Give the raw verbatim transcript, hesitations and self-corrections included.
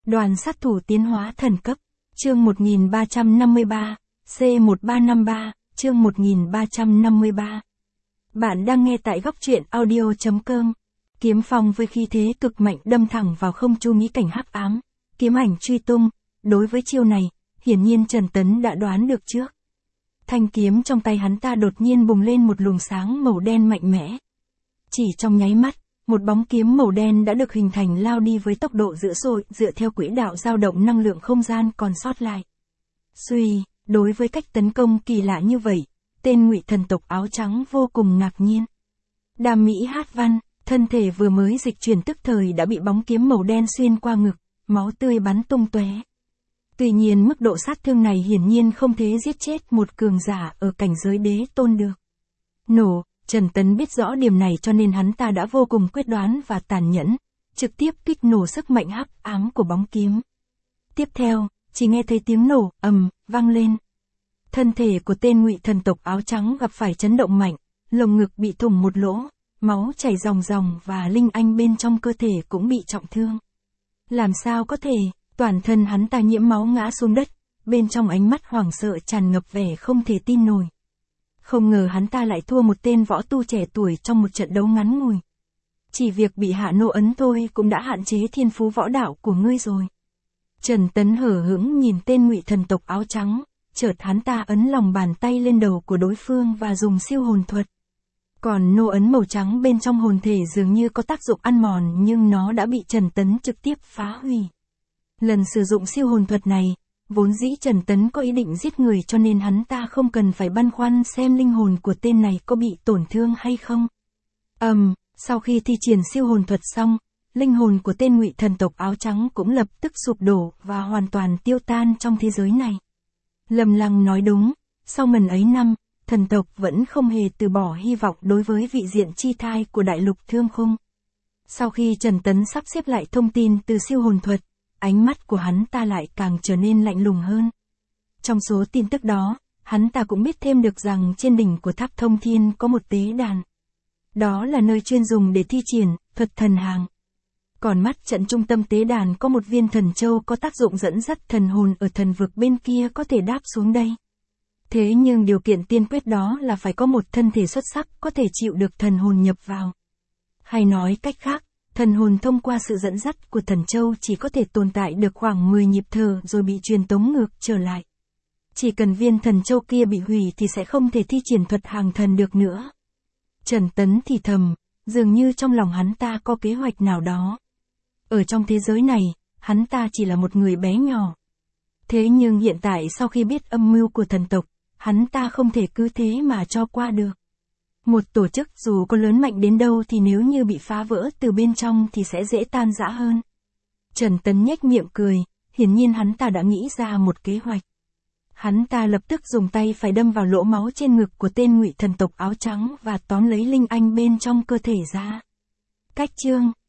Đoàn sát thủ tiến hóa thần cấp, chương một nghìn ba trăm năm mươi ba, C một ba năm ba, chương một nghìn ba trăm năm mươi ba. Bạn đang nghe tại góc truyện audio chấm com. Kiếm phong với khí thế cực mạnh đâm thẳng vào không trung nghĩ cảnh hắc ám, kiếm ảnh truy tung. Đối với chiêu này, hiển nhiên Trần Tấn đã đoán được trước. Thanh kiếm trong tay hắn ta đột nhiên bùng lên một luồng sáng màu đen mạnh mẽ. Chỉ trong nháy mắt, một bóng kiếm màu đen đã được hình thành lao đi với tốc độ dữ dội dựa theo quỹ đạo dao động năng lượng không gian còn sót lại. Suy, đối với cách tấn công kỳ lạ như vậy, tên Ngụy thần tộc áo trắng vô cùng ngạc nhiên. Đàm Mỹ Hát Văn, thân thể vừa mới dịch chuyển tức thời đã bị bóng kiếm màu đen xuyên qua ngực, máu tươi bắn tung tóe. Tuy nhiên mức độ sát thương này hiển nhiên không thể giết chết một cường giả ở cảnh giới đế tôn được. Nổ, Trần Tấn biết rõ điểm này cho nên hắn ta đã vô cùng quyết đoán và tàn nhẫn, trực tiếp kích nổ sức mạnh hắc ám của bóng kiếm. Tiếp theo, chỉ nghe thấy tiếng nổ ầm vang lên. Thân thể của tên Ngụy thần tộc áo trắng gặp phải chấn động mạnh, lồng ngực bị thủng một lỗ, máu chảy ròng ròng và linh anh bên trong cơ thể cũng bị trọng thương. Làm sao có thể, toàn thân hắn ta nhiễm máu ngã xuống đất, bên trong ánh mắt hoảng sợ tràn ngập vẻ không thể tin nổi. Không ngờ hắn ta lại thua một tên võ tu trẻ tuổi trong một trận đấu ngắn ngủi. Chỉ việc bị hạ nô ấn thôi cũng đã hạn chế thiên phú võ đạo của ngươi rồi. Trần Tấn hở hững nhìn tên Ngụy thần tộc áo trắng, chợt hắn ta ấn lòng bàn tay lên đầu của đối phương và dùng siêu hồn thuật. Còn nô ấn màu trắng bên trong hồn thể dường như có tác dụng ăn mòn nhưng nó đã bị Trần Tấn trực tiếp phá hủy. Lần sử dụng siêu hồn thuật này, vốn dĩ Trần Tấn có ý định giết người cho nên hắn ta không cần phải băn khoăn xem linh hồn của tên này có bị tổn thương hay không. Ầm, um, sau khi thi triển siêu hồn thuật xong, linh hồn của tên Ngụy thần tộc áo trắng cũng lập tức sụp đổ và hoàn toàn tiêu tan trong thế giới này. Lâm Lăng nói đúng, sau ngần ấy năm, thần tộc vẫn không hề từ bỏ hy vọng đối với vị diện chi thai của đại lục Thương Khung. Sau khi Trần Tấn sắp xếp lại thông tin từ siêu hồn thuật, ánh mắt của hắn ta lại càng trở nên lạnh lùng hơn. Trong số tin tức đó, hắn ta cũng biết thêm được rằng trên đỉnh của tháp Thông Thiên có một tế đàn. Đó là nơi chuyên dùng để thi triển thuật thần hàng. Còn mắt trận trung tâm tế đàn có một viên thần châu có tác dụng dẫn dắt thần hồn ở thần vực bên kia có thể đáp xuống đây. Thế nhưng điều kiện tiên quyết đó là phải có một thân thể xuất sắc có thể chịu được thần hồn nhập vào. Hay nói cách khác, thần hồn thông qua sự dẫn dắt của thần châu chỉ có thể tồn tại được khoảng mười nhịp thở rồi bị truyền tống ngược trở lại. Chỉ cần viên thần châu kia bị hủy thì sẽ không thể thi triển thuật hàng thần được nữa. Trần Tấn thì thầm, dường như trong lòng hắn ta có kế hoạch nào đó. Ở trong thế giới này, hắn ta chỉ là một người bé nhỏ. Thế nhưng hiện tại sau khi biết âm mưu của thần tộc, hắn ta không thể cứ thế mà cho qua được. Một tổ chức dù có lớn mạnh đến đâu thì nếu như bị phá vỡ từ bên trong thì sẽ dễ tan rã hơn. Trần Tấn nhếch miệng cười, hiển nhiên hắn ta đã nghĩ ra một kế hoạch. Hắn ta lập tức dùng tay phải đâm vào lỗ máu trên ngực của tên Ngụy thần tộc áo trắng và tóm lấy linh anh bên trong cơ thể ra. Cách chương